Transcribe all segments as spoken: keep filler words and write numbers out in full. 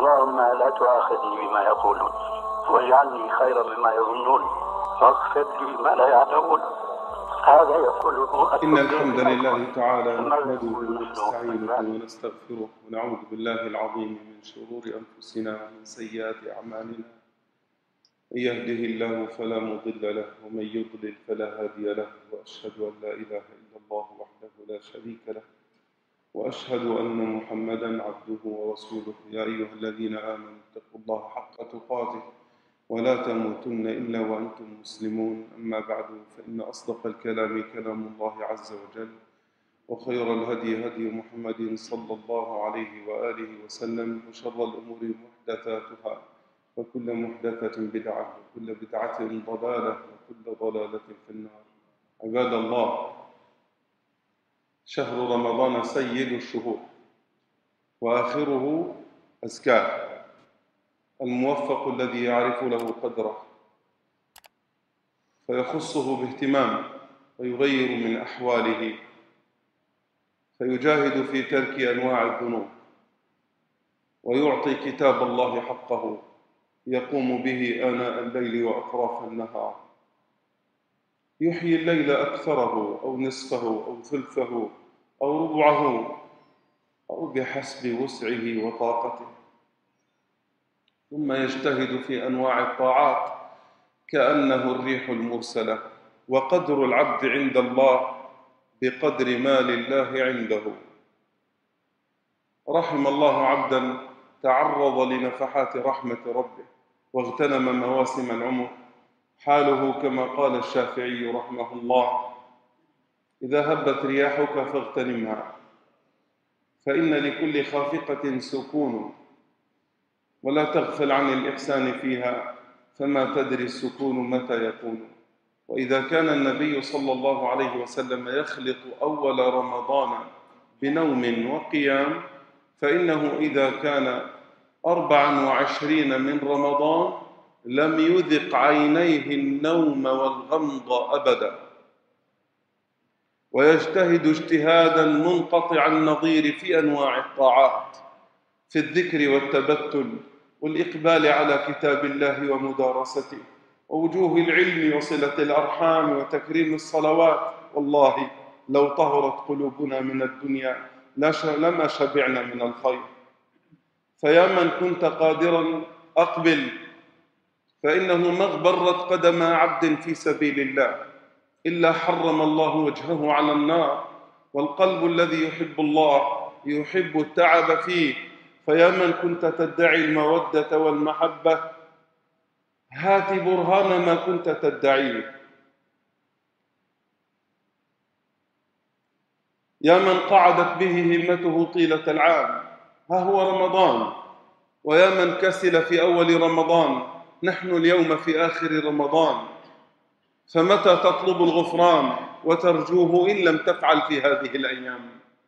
اللهم لا تؤاخذني بما يقولون واجعلني خيرا مما يظنون واغفر لي ما لا يعلمون. هذا يقوله إن الحمد لله تعالى نحمده ونستعينه ونستغفره ونعوذ بالله العظيم من شرور أنفسنا ومن سيئات أعمالنا. من يهده الله فلا مضل له ومن يضلل فلا هادي له، وأشهد أن لا إله إلا الله وحده لا شريك له، وأشهد أن محمدًا عبده ورسوله. يا أيها الذين آمنوا اتقوا الله حق تقاته ولا تموتن إلا وأنتم مسلمون. أما بعد، فإن أصدق الكلام كلام الله عز وجل، وخير الهدي هدي محمد صلى الله عليه وآله وسلم، وشر الأمور محدثاتها، وكل محدثة بدعة، وكل بدعة ضلالة، وكل ضلالة في النار. عباد الله، شهر رمضان سيد الشهور وآخره أزكاه، الموفق الذي يعرف له قدره فيخصه باهتمام ويغير من أحواله، فيجاهد في ترك أنواع الذنوب ويعطي كتاب الله حقه، يقوم به آناء الليل وأطراف النهار، يحيي الليل أكثره أو نصفه أو ثلثه أو ربعه أو بحسب وسعه وطاقته، ثم يجتهد في أنواع الطاعات كأنه الريح المرسلة، وقدر العبد عند الله بقدر ما لله عنده. رحم الله عبدا تعرض لنفحات رحمة ربه واغتنم مواسم العمر، حاله كما قال الشافعي رحمه الله: إذا هبت رياحك فاغتنمها، فإن لكل خافقة سكون، ولا تغفل عن الإحسان فيها، فما تدري السكون متى يكون. وإذا كان النبي صلى الله عليه وسلم يخلط أول رمضان بنوم وقيام، فإنه إذا كان أربعا وعشرين من رمضان لم يذق عينيه النوم والغمض أبدا، ويجتهد اجتهادا منقطع النظير في أنواع الطاعات، في الذكر والتبتل والإقبال على كتاب الله ومدارسته، ووجوه العلم وصلة الأرحام وتكريم الصلوات. والله لو طهرت قلوبنا من الدنيا لما شبعنا من الخير. فيا من كنت قادرا أقبل، فإنه ما اغبرت قدم عبد في سبيل الله إلا حرم الله وجهه على النار، والقلب الذي يحب الله يحب التعب فيه. فيا من كنت تدعي المودة والمحبة، هات برهان ما كنت تدعيه. يا من قعدت به همته طيلة العام، ها هو رمضان. ويا من كسل في أول رمضان، نحن اليوم في آخر رمضان، فمتى تطلب الغفران وترجوه إن لم تفعل في هذه الأيام؟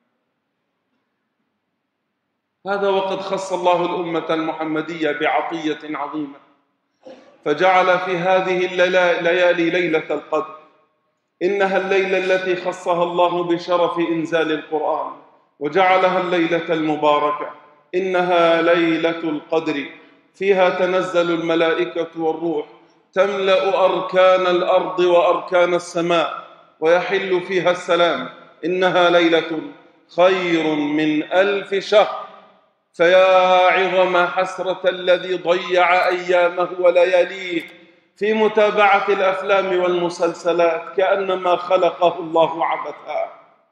هذا وقد خص الله الأمة المحمدية بعطية عظيمة، فجعل في هذه الليالي ليلة القدر. إنها الليلة التي خصها الله بشرف إنزال القرآن، وجعلها الليلة المباركة. إنها ليلة القدر، فيها تنزل الملائكة والروح، تملأ أركان الأرض وأركان السماء، ويحل فيها السلام. إنها ليلة خير من ألف شهر. فيا عظم حسرة الذي ضيع أيامه ولياليه في متابعة الأفلام والمسلسلات كأنما خلقه الله عبثا.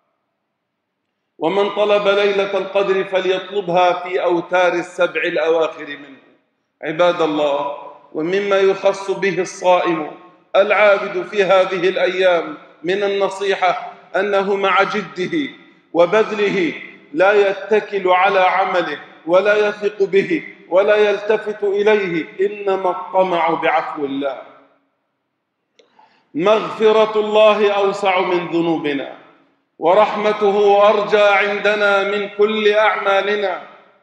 ومن طلب ليلة القدر فليطلبها في أوتار السبع الأواخر منه. عباد الله، ومما يخص به الصائم العابد في هذه الأيام من النصيحة أنه مع جده وبذله لا يتكل على عمله ولا يثق به ولا يلتفت إليه، إنما الطمع بعفو الله. مغفرة الله أوسع من ذنوبنا، ورحمته أرجى عندنا من كل أعمالنا.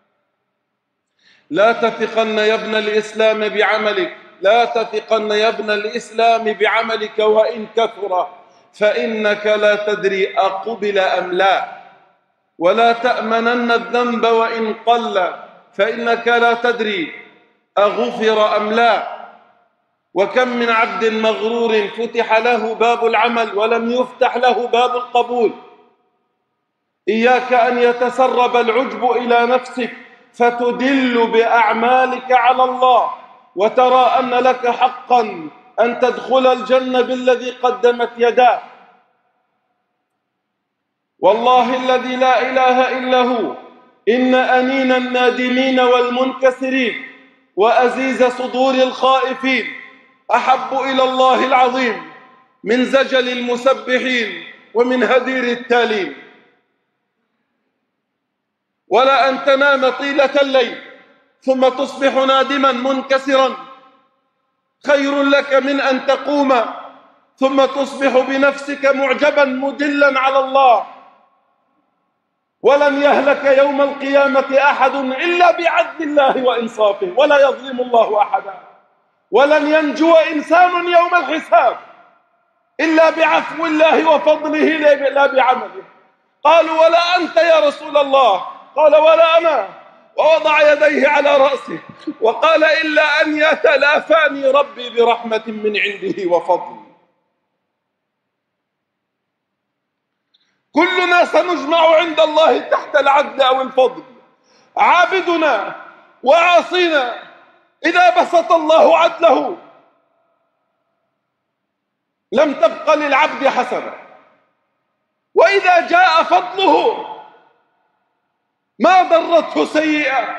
لا تثقن يا ابن الإسلام بعملك، لا تثقن يا ابن الإسلام بعملك وإن كثر، فإنك لا تدري أقبل أم لا. ولا تأمنن الذنب وإن قل، فإنك لا تدري أغفر أم لا. وكم من عبد مغرور فتح له باب العمل ولم يفتح له باب القبول. إياك أن يتسرب العجب إلى نفسك فتدل بأعمالك على الله وترى أن لك حقا أن تدخل الجنة بالذي قدمت يداه. والله الذي لا إله إلا هو إن أنين النادمين والمنكسرين وأزيز صدور الخائفين أحب إلى الله العظيم من زجل المسبحين ومن هدير التالين. ولا أن تنام طيلة الليل ثم تصبح نادما منكسرا خير لك من أن تقوم ثم تصبح بنفسك معجبا مدلا على الله. ولن يهلك يوم القيامة أحد إلا بعدل الله وإنصافه ولا يظلم الله أحدا. ولن ينجو إنسان يوم الحساب إلا بعفو الله وفضله لا بعمله. قالوا ولا أنت يا رسول الله؟ قال ولا أنا، ووضع يديه على رأسه وقال إلا أن يتلافاني ربي برحمة من عنده وفضل. كلنا سنجمع عند الله تحت العدل أو الفضل، عابدنا وعاصينا إذا بسط الله عدله لم تبق للعبد حسنة، وإذا جاء فضله ما ضرته سيئة.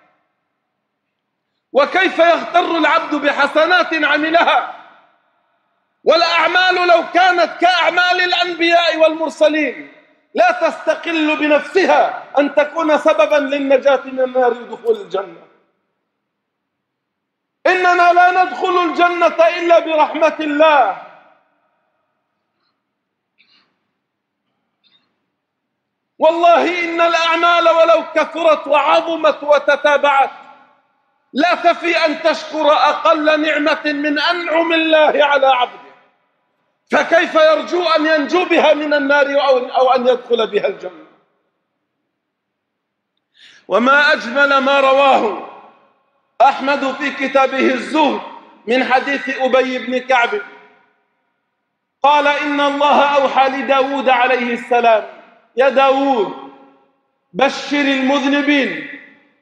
وكيف يغتر العبد بحسنات عملها والأعمال لو كانت كأعمال الأنبياء والمرسلين لا تستقل بنفسها أن تكون سببا للنجاة من النار ودخول الجنة. إننا لا ندخل الجنة إلا برحمة الله. والله إن الأعمال ولو كثرت وعظمت وتتابعت لا تفي أن تشكر أقل نعمة من أنعم الله على عبده، فكيف يرجو أن ينجو بها من النار أو أن يدخل بها الجنة؟ وما أجمل ما رواه أحمد في كتابه الزهد من حديث أبي بن كعب قال إن الله أوحى لداود عليه السلام يا داود بشر المذنبين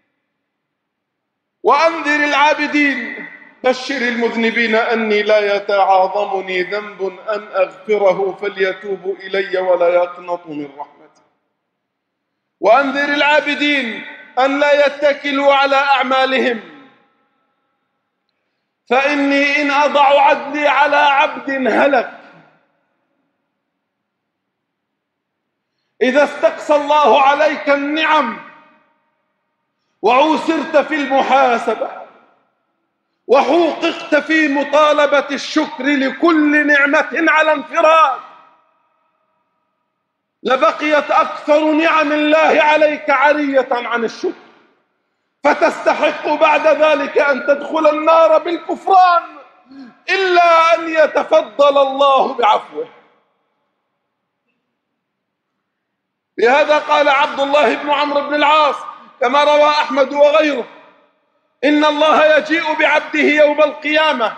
وأنذر العابدين. بشر المذنبين أني لا يتعاظمني ذنب أن أغفره فليتوبوا إلي ولا يقنطوا من رحمتي. وأنذر العابدين أن لا يتكلوا على أعمالهم فإني إن أضع عدلي على عبد هلك. إذا استقصى الله عليك النعم وعوسرت في المحاسبة وحوققت في مطالبة الشكر لكل نعمة على انفراد لبقيت أكثر نعم الله عليك عارية عن الشكر، فتستحق بعد ذلك أن تدخل النار بالكفران إلا أن يتفضل الله بعفوه. لهذا قال عبد الله بن عمرو بن العاص كما روى أحمد وغيره إن الله يجيء بعبده يوم القيامة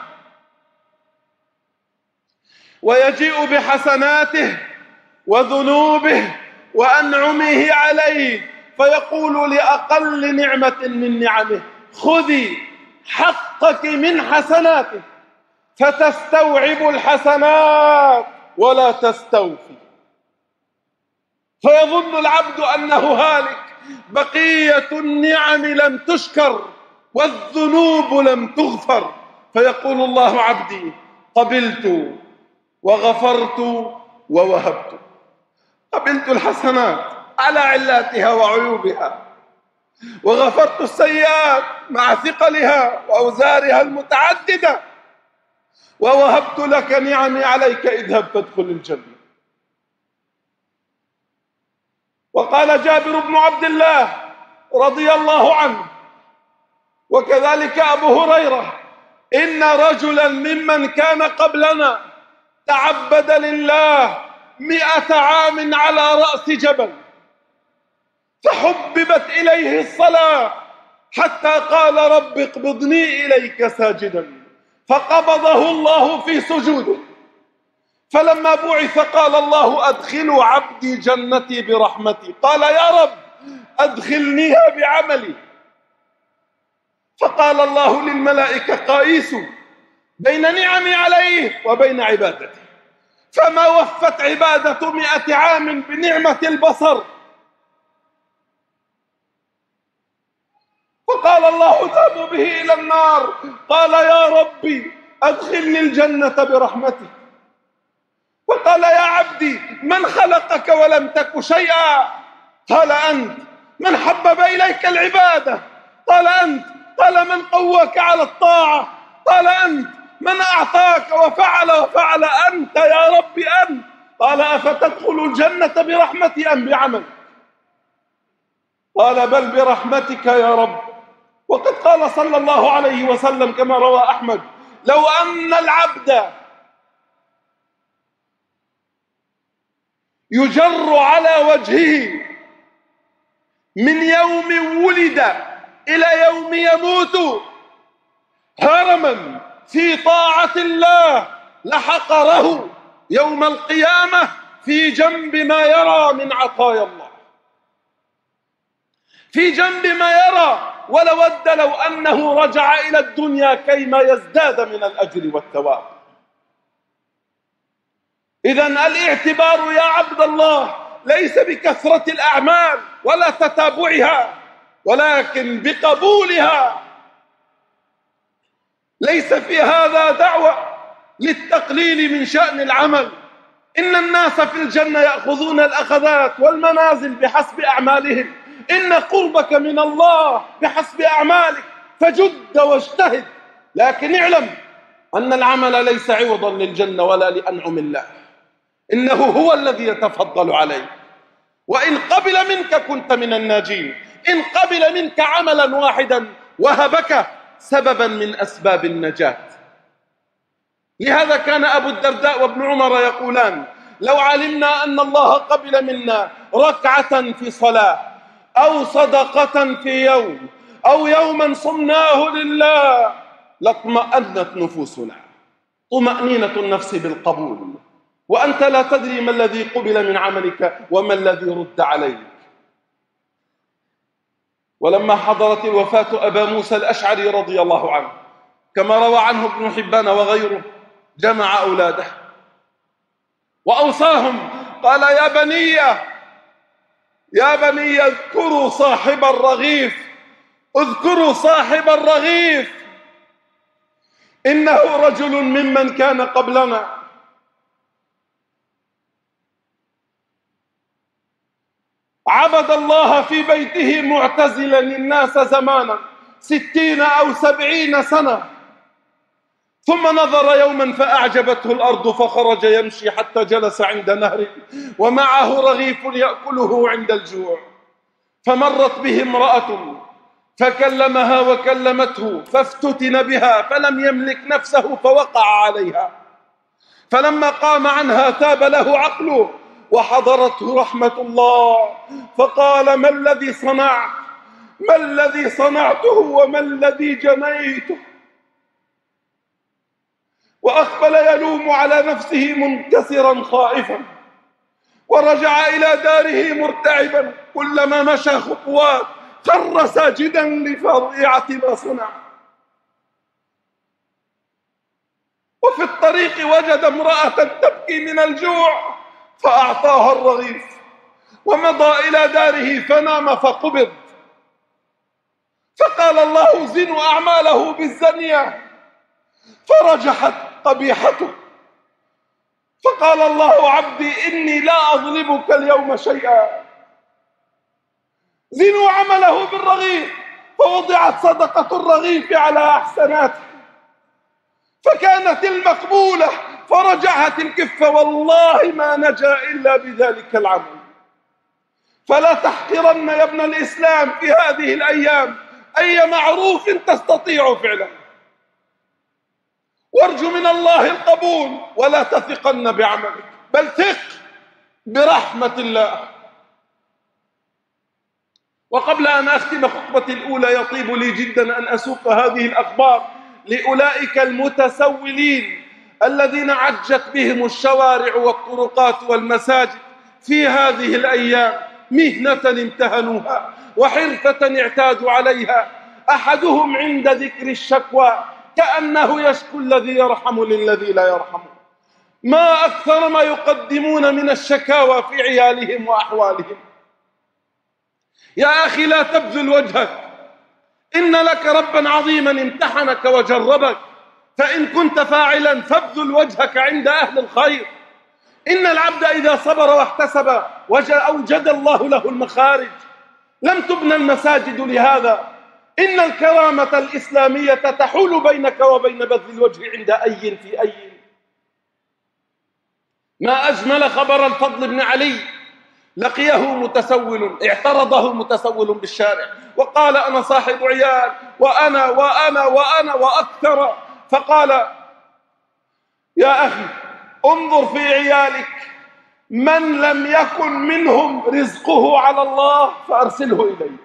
ويجيء بحسناته وذنوبه وأنعمه عليه فيقول لأقل نعمة من نعمه خذي حقك من حسناته فتستوعب الحسنات ولا تستوفي. فيظن العبد أنه هالك، بقية النعم لم تشكر والذنوب لم تغفر، فيقول الله عبدي قبلت وغفرت ووهبت. قبلت الحسنات على علاتها وعيوبها وغفرت السيئات مع ثقلها وأوزارها المتعددة ووهبت لك نعمي عليك اذهب فادخل الجنة. وقال جابر بن عبد الله رضي الله عنه وكذلك أبو هريرة إن رجلا ممن كان قبلنا تعبد لله مئة عام على رأس جبل فحببت إليه الصلاة حتى قال رب اقبضني إليك ساجدا، فقبضه الله في سجوده. فلما بعث قال الله أدخلوا عبدي جنتي برحمتي، قال يا رب أدخلنيها بعملي. فقال الله للملائكة قائسوا بين نعمي عليه وبين عبادته، فما وفت عبادة مئة عام بنعمة البصر. فقال الله اذهبوا به إلى النار، قال يا ربي أدخلني الجنة برحمتك. فقال يا عبدي من خلقك ولم تك شيئا؟ قال أنت. من حبب إليك العبادة؟ قال أنت. قال من قواك على الطاعة؟ قال أنت. من أعطاك وفعل وفعل؟ أنت يا رب أنت. قال أفتدخل الجنة برحمتي أم بعمل؟ قال بل برحمتك يا رب. وقد قال صلى الله عليه وسلم كما روى أحمد لو أن العبد يجر على وجهه من يوم ولد إلى يوم يموت هرما في طاعة الله لحقره يوم القيامة في جنب ما يرى من عطايا الله، في جنب ما يرى، ولود لو أنه رجع إلى الدنيا كيما يزداد من الأجر والثواب. إذن الاعتبار يا عبد الله ليس بكثرة الأعمال ولا تتابعها، ولكن بقبولها. ليس في هذا دعوة للتقليل من شأن العمل. إن الناس في الجنة يأخذون الأخذات والمنازل بحسب أعمالهم، إن قربك من الله بحسب أعمالك، فجد واجتهد. لكن اعلم أن العمل ليس عوضا للجنة ولا لأنعم الله، إنه هو الذي يتفضل عليك. وإن قبل منك كنت من الناجين، إن قبل منك عملا واحدا وهبك سببا من أسباب النجاة. لهذا كان أبو الدرداء وابن عمر يقولان لو علمنا أن الله قبل منا ركعة في صلاة أو صدقة في يوم أو يوما صمناه لله لاطمأنت نفوسنا. طمأنينة النفس بالقبول، وأنت لا تدري ما الذي قبل من عملك وما الذي رد عليك. ولما حضرت الوفاة أبا موسى الأشعري رضي الله عنه كما روى عنه ابن حبان وغيره، جمع أولاده وأوصاهم قال يا بني يا بني اذكروا صاحب الرغيف، اذكروا صاحب الرغيف، إنه رجل ممن كان قبلنا عبد الله في بيته معتزلا الناس زمانا ستين أو سبعين سنة، ثم نظر يوما فأعجبته الأرض فخرج يمشي حتى جلس عند نهر ومعه رغيف يأكله عند الجوع، فمرت به امرأة فكلمها وكلمته فافتتن بها فلم يملك نفسه فوقع عليها، فلما قام عنها تاب له عقله وحضرته رحمة الله، فقال ما الذي صنعت؟ ما الذي صنعته وما الذي جنيته؟ وأقبل يلوم على نفسه منكسرا خائفا، ورجع إلى داره مرتعبا، كلما مشى خطوات خر ساجدا لفظيعة ما صنع. وفي الطريق وجد امرأة تبكي من الجوع فأعطاها الرغيف، ومضى إلى داره فنام فقبض. فقال الله زنوا أعماله بالزنية، فرجحت قبيحته. فقال الله عبدي إني لا أظلمك اليوم شيئا، زنوا عمله بالرغيف، فوضعت صدقة الرغيف على أحسناته فكانت المقبولة، فرجعت الكفة، والله ما نجا إلا بذلك العمل. فلا تحقرن يا ابن الإسلام في هذه الأيام أي معروف تستطيع فعله، وارجو من الله القبول، ولا تثقن بعملك بل ثق برحمة الله. وقبل أن أختم خطبتي الأولى يطيب لي جدا أن أسوق هذه الأخبار لأولئك المتسولين الذين عجت بهم الشوارع والطرقات والمساجد في هذه الأيام مهنة امتهنوها وحرفة اعتادوا عليها. أحدهم عند ذكر الشكوى كأنه يشكو الذي يرحم للذي لا يرحم. ما أكثر ما يقدمون من الشكاوى في عيالهم وأحوالهم. يا أخي لا تبذل وجهك، إن لك ربا عظيما امتحنك وجربك، فإن كنت فاعلا فابذل وجهك عند أهل الخير. إن العبد إذا صبر واحتسب أوجد الله له المخارج. لم تبنى المساجد لهذا. إن الكرامة الإسلامية تحول بينك وبين بذل الوجه عند أي في أي. ما أجمل خبر الفضل بن علي، لقيه متسول، اعترضه متسول بالشارع وقال أنا صاحب عيال وأنا وأنا وأنا وأكثر، فقال يا أخي انظر في عيالك من لم يكن منهم رزقه على الله فأرسله إليه.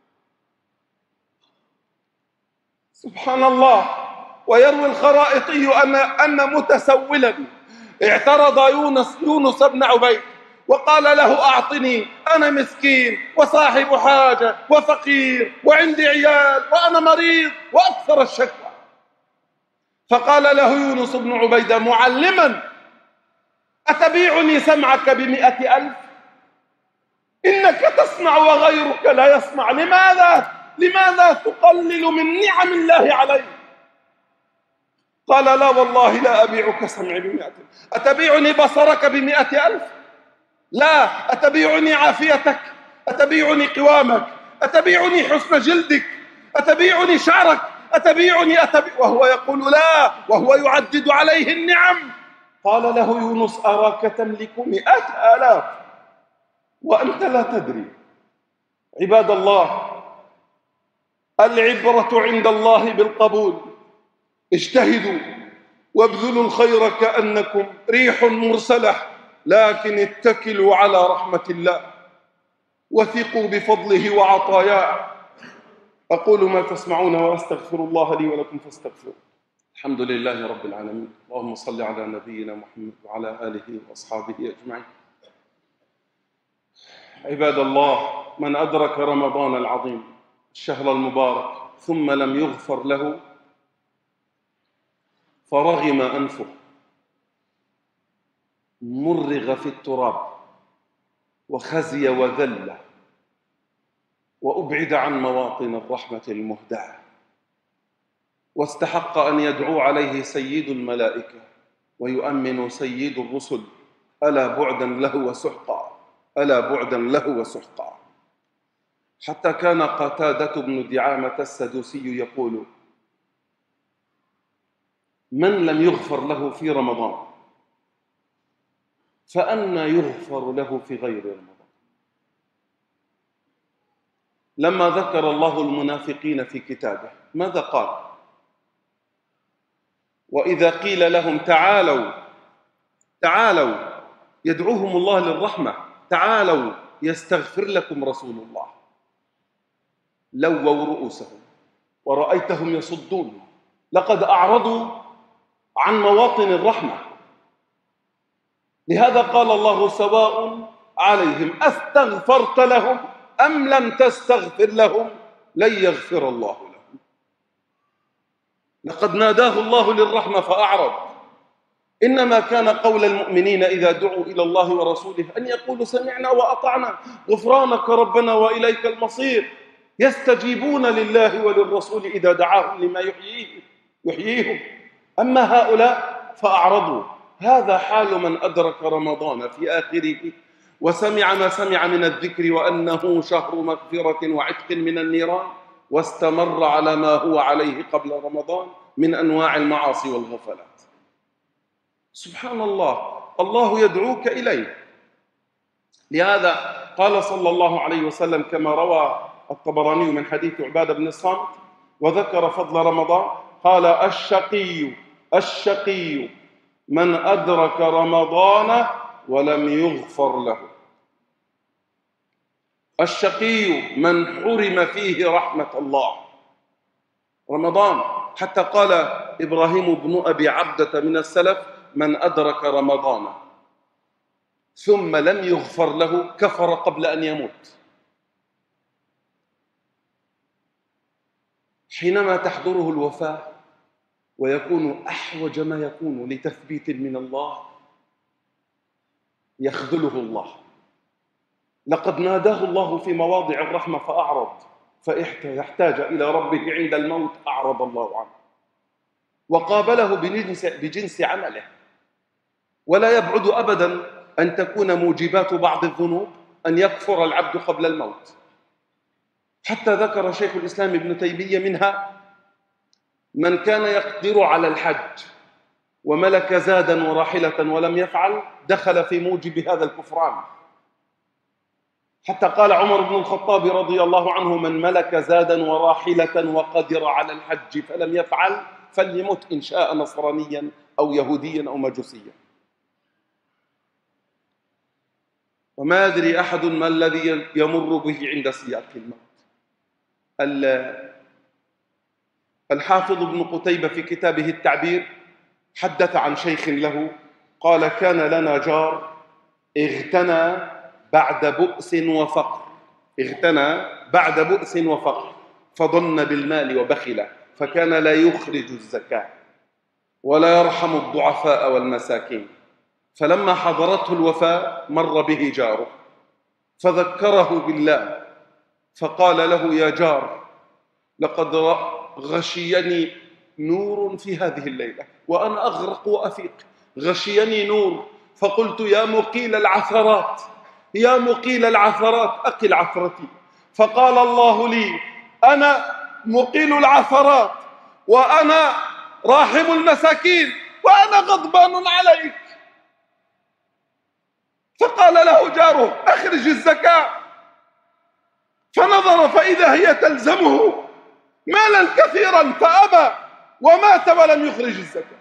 سبحان الله. ويروي الخرائطي أن أن متسولا اعترض يونس يونس بن عبيد وقال له أعطني، أنا مسكين وصاحب حاجة وفقير وعندي عيال وأنا مريض وأكثر الشكوى. فقال له يونس بن عبيدة معلما أتبيعني سمعك بمئة ألف؟ إنك تسمع وغيرك لا يسمع. لماذا لماذا تقلل من نعم الله عليك؟ قال لا والله لا أبيعك سمعي بمئة ألف. أتبيعني بصرك بمئة ألف؟ لا. أتبيعني عافيتك؟ أتبيعني قوامك؟ أتبيعني حسن جلدك؟ أتبيعني شعرك؟ أتبيعني أتبي... وهو يقول لا، وهو يعدد عليه النعم. قال له يونس أراك تملك مئة آلاف وأنت لا تدري. عباد الله، العبرة عند الله بالقبول. اجتهدوا وابذلوا الخير كأنكم ريح مرسلة، لكن اتكلوا على رحمة الله وثقوا بفضله وعطاياه. أقول ما تسمعون وأستغفر الله لي ولكم فاستغفروه. الحمد لله رب العالمين. اللهم صل على نبينا محمد وعلى آله وأصحابه أجمعين. عباد الله، من أدرك رمضان العظيم الشهر المبارك ثم لم يغفر له فرغم أنفه، مرغ في التراب وخزي وذل وأبعد عن مواطن الرحمة المهداة، واستحق أن يدعو عليه سيد الملائكة ويؤمن سيد الرسل. ألا بعدا له وسحقا، ألا بعدا له وسحقا. حتى كان قتادة بن دعامة السدوسي يقول من لم يغفر له في رمضان فأنى يغفر له في غير رمضان. لما ذكر الله المنافقين في كتابه ماذا قال؟ وإذا قيل لهم تعالوا تعالوا يدعوهم الله للرحمة، تعالوا يستغفر لكم رسول الله، لووا رؤوسهم ورأيتهم يصدون. لقد أعرضوا عن مواطن الرحمة. لهذا قال الله سواء عليهم أستغفرت لهم أم لم تستغفر لهم لن يغفر الله لهم. لقد ناداه الله للرحمة فأعرض. إنما كان قول المؤمنين إذا دعوا إلى الله ورسوله أن يقولوا سمعنا وأطعنا غفرانك ربنا وإليك المصير. يستجيبون لله وللرسول إذا دعاهم لما يحييه يحييهم. أما هؤلاء فأعرضوا. هذا حال من أدرك رمضان في آخره وسمع ما سمع من الذكر وأنه شهر مغفرة وعتق من النيران، واستمر على ما هو عليه قبل رمضان من أنواع المعاصي والغفلات. سبحان الله، الله يدعوك إليه. لهذا قال صلى الله عليه وسلم كما روى الطبراني من حديث عبادة بن الصامت وذكر فضل رمضان، قال الشقي الشقي من أدرك رمضان ولم يغفر له. الشقي من حرم فيه رحمة الله. رمضان، حتى قال إبراهيم بن أبي عبدة من السلف: من أدرك رمضان ثم لم يغفر له كفر قبل أن يموت. حينما تحضره الوفاة ويكون أحوج ما يكون لتثبيت من الله يخذله الله. لقد ناداه الله في مواضع الرحمة فأعرض، فاحتاج إلى ربه عند الموت أعرض الله عنه، وقابله بجنس, بجنس عمله. ولا يبعد أبدا أن تكون موجبات بعض الذنوب أن يكفر العبد قبل الموت. حتى ذكر شيخ الإسلام ابن تيمية منها من كان يقدر على الحج وملك زادا وراحلة ولم يفعل دخل في موجب هذا الكفران. حتى قال عمر بن الخطاب رضي الله عنه: من ملك زادا وراحلة وقدر على الحج فلم يفعل فليمت إن شاء نصرانيا أو يهوديا أو مجوسيا. وما يدري أحد ما الذي يمر به عند سياق الموت. الحافظ ابن قتيبة في كتابه التعبير حدث عن شيخ له قال: كان لنا جار اغتنى بعد بؤس وفقر اغتنى بعد بؤس وفقر فضن بالمال وبخل، فكان لا يخرج الزكاة ولا يرحم الضعفاء والمساكين. فلما حضرته الوفاة مر به جاره فذكره بالله فقال له: يا جار، لقد غشيني نور في هذه الليلة وأنا أغرق وأفيق. غشيني نور فقلت: يا مقيل العثرات يا مقيل العثرات أقل عثرتي. فقال الله لي: أنا مقيل العثرات وأنا راحم المساكين وأنا غضبان عليك. فقال له جاره: أخرج الزكاة. فنظر فإذا هي تلزمه مالا كثيرا فأبى ومات ولم يخرج الزكاة.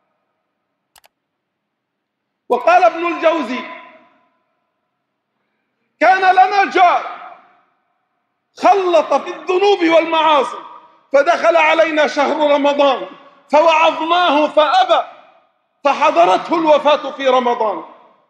وقال ابن الجوزي: كان لنا جار خلط في الذنوب والمعاصي فدخل علينا شهر رمضان فوعظناه فأبى فحضرته الوفاة في رمضان،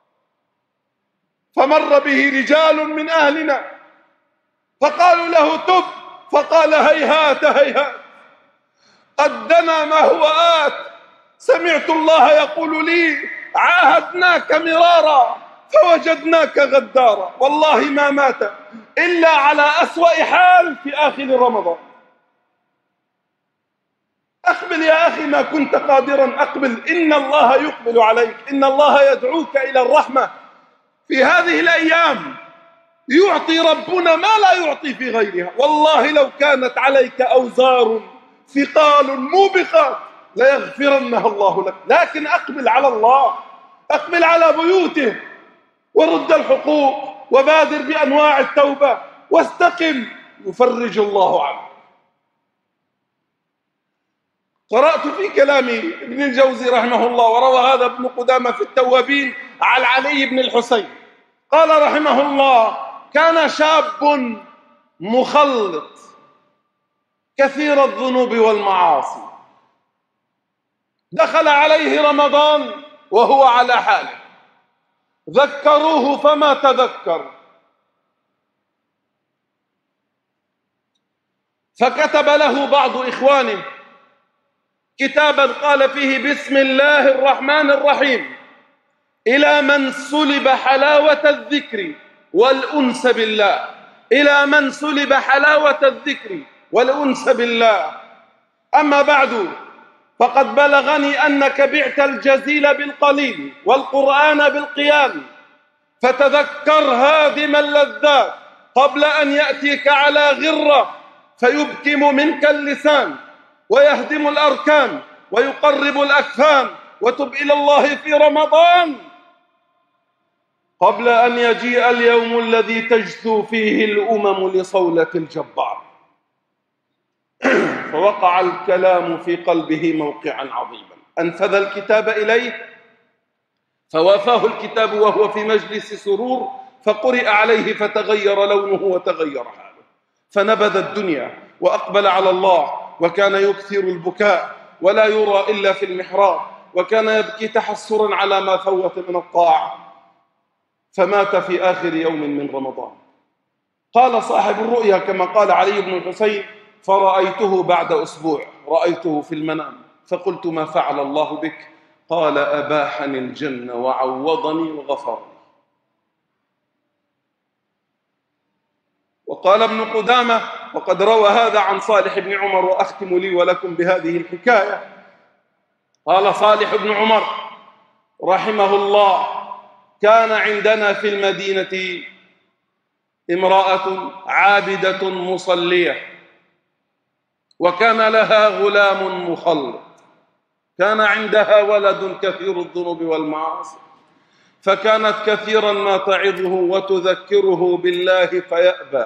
فمر به رجال من أهلنا فقالوا له: تب. فقال: هيهات هيهات، قد دنا ما هو آت. سمعت الله يقول لي: عاهدناك مرارا فوجدناك غدارا. والله ما مات إلا على أسوأ حال في آخر رمضان. أقبل يا أخي ما كنت قادرا، أقبل، إن الله يقبل عليك، إن الله يدعوك إلى الرحمة. في هذه الأيام يعطي ربنا ما لا يعطي في غيرها. والله لو كانت عليك أوزار ثقال موبقات ليغفرنها الله لك، لكن أقبل على الله، أقبل على بيوته ورد الحقوق وبادر بأنواع التوبة واستقم يفرج الله عنك. قرأت في كلام ابن الجوزي رحمه الله، وروى هذا ابن قدامة في التوابين عن علي بن الحسين قال رحمه الله: كان شاب مخلط كثير الذنوب والمعاصي، دخل عليه رمضان وهو على حاله، ذكروه فما تذكر، فكتب له بعض إخوانه كتابا قال فيه: بسم الله الرحمن الرحيم، إلى من سلب حلاوة الذكر والأنس بالله، إلى من سلب حلاوة الذكر والأنس بالله. أما بعد، فقد بلغني أنك بعت الجزيل بالقليل والقرآن بالقيام، فتذكر هادم اللذات قبل أن يأتيك على غرة فيبكم منك اللسان ويهدم الأركان ويقرب الأكفان، وتب إلى الله في رمضان قبل أن يجيء اليوم الذي تجثو فيه الأمم لصولة الجبار. فوقع الكلام في قلبه موقعا عظيما، أنفذ الكتاب إليه فوافاه الكتاب وهو في مجلس سرور، فقرئ عليه فتغير لونه وتغير حاله، فنبذ الدنيا وأقبل على الله، وكان يكثر البكاء ولا يرى إلا في المحراب، وكان يبكي تحسرا على ما فوت من الطاعة، فمات في آخر يوم من رمضان. قال صاحب الرؤيا كما قال علي بن الحسين: فرأيته بعد أسبوع، رأيته في المنام فقلت: ما فعل الله بك؟ قال: أباحني الجنة وعوضني وغفر لي. وقال ابن قدامة، وقد روى هذا عن صالح بن عمر، وأختم لي ولكم بهذه الحكاية. قال صالح بن عمر رحمه الله: كان عندنا في المدينة امرأة عابدة مصلية، وكان لها غلام مخلط، كان عندها ولد كثير الذنوب والمعاصي، فكانت كثيرا ما تعظه وتذكره بالله فيأبى،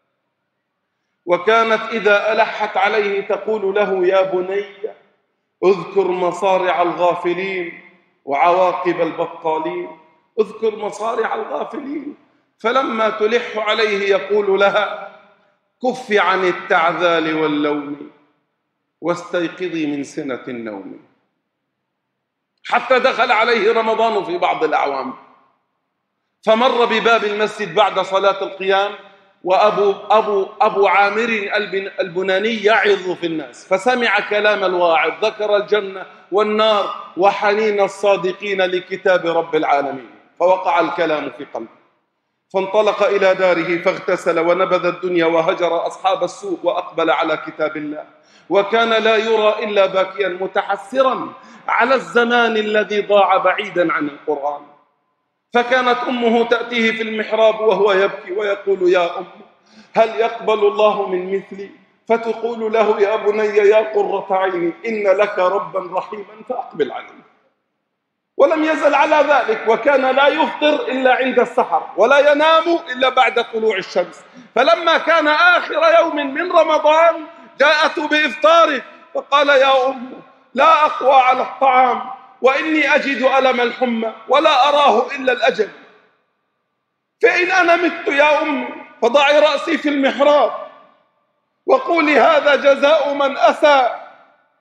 وكانت إذا ألحت عليه تقول له: يا بني اذكر مصارع الغافلين وعواقب البطالين، اذكر مصارع الغافلين. فلما تلح عليه يقول لها: كفي عن التعذال واللوم واستيقظي من سنة النوم. حتى دخل عليه رمضان في بعض الأعوام، فمر بباب المسجد بعد صلاة القيام، وأبو أبو أبو عامر البناني يعظ في الناس، فسمع كلام الواعظ، ذكر الجنة والنار وحنين الصادقين لكتاب رب العالمين، فوقع الكلام في قلبه، فانطلق إلى داره فاغتسل ونبذ الدنيا وهجر أصحاب السوء وأقبل على كتاب الله، وكان لا يرى إلا باكيا متحسرا على الزمان الذي ضاع بعيدا عن القرآن. فكانت أمه تأتيه في المحراب وهو يبكي ويقول: يا أم، هل يقبل الله من مثلي؟ فتقول له: يا بني يا قرة عيني، إن لك ربا رحيما فأقبل عليه. ولم يزل على ذلك، وكان لا يفطر إلا عند السحر، ولا ينام إلا بعد طلوع الشمس. فلما كان آخر يوم من رمضان جاءته بإفطاره، فقال: يا أم، لا أقوى على الطعام، وإني أجد ألم الحمى ولا أراه إلا الأجل، فإن أنا مت يا أمي فضعي رأسي في المحراب وقولي: هذا جزاء من أساء،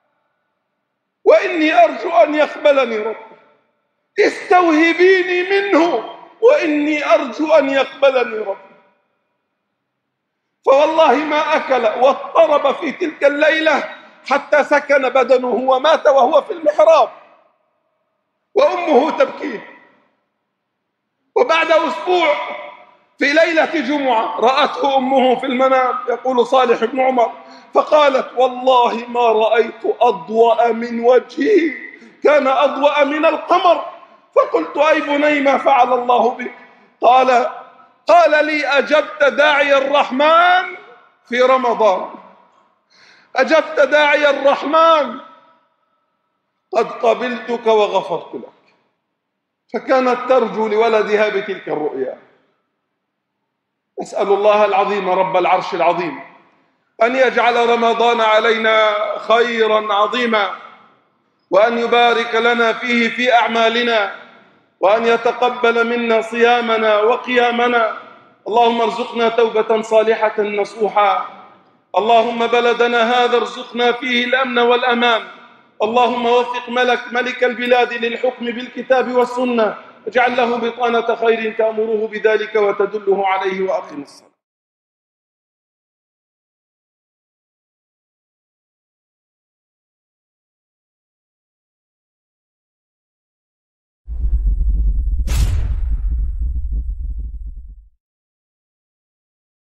وإني أرجو أن يقبلني ربي، استوهبيني منه وإني أرجو أن يقبلني ربي. فوالله ما أكل واضطرب في تلك الليلة حتى سكن بدنه ومات وهو في المحراب وأمه تبكيه. وبعد أسبوع في ليلة جمعة رأته أمه في المنام، يقول صالح بن عمر: فقالت: والله ما رأيت أضوأ من وجهه، كان أضوأ من القمر. فقلت: أي بني ما فعل الله بك؟ قال قال لي: أجبت داعي الرحمن في رمضان، أجبت داعي الرحمن، قد قبلتك وغفرت لك. فكانت ترجو لولدها بتلك الرؤيا. أسأل الله العظيم رب العرش العظيم أن يجعل رمضان علينا خيرا عظيما، وأن يبارك لنا فيه في أعمالنا، وأن يتقبل منا صيامنا وقيامنا. اللهم ارزقنا توبة صالحة نصوحا. اللهم بلدنا هذا ارزقنا فيه الأمن والأمان. اللهم وفق ملك ملك البلاد للحكم بالكتاب والسنة، اجعل له بطانة خير تأمره بذلك وتدله عليه، وأقم الصلاة.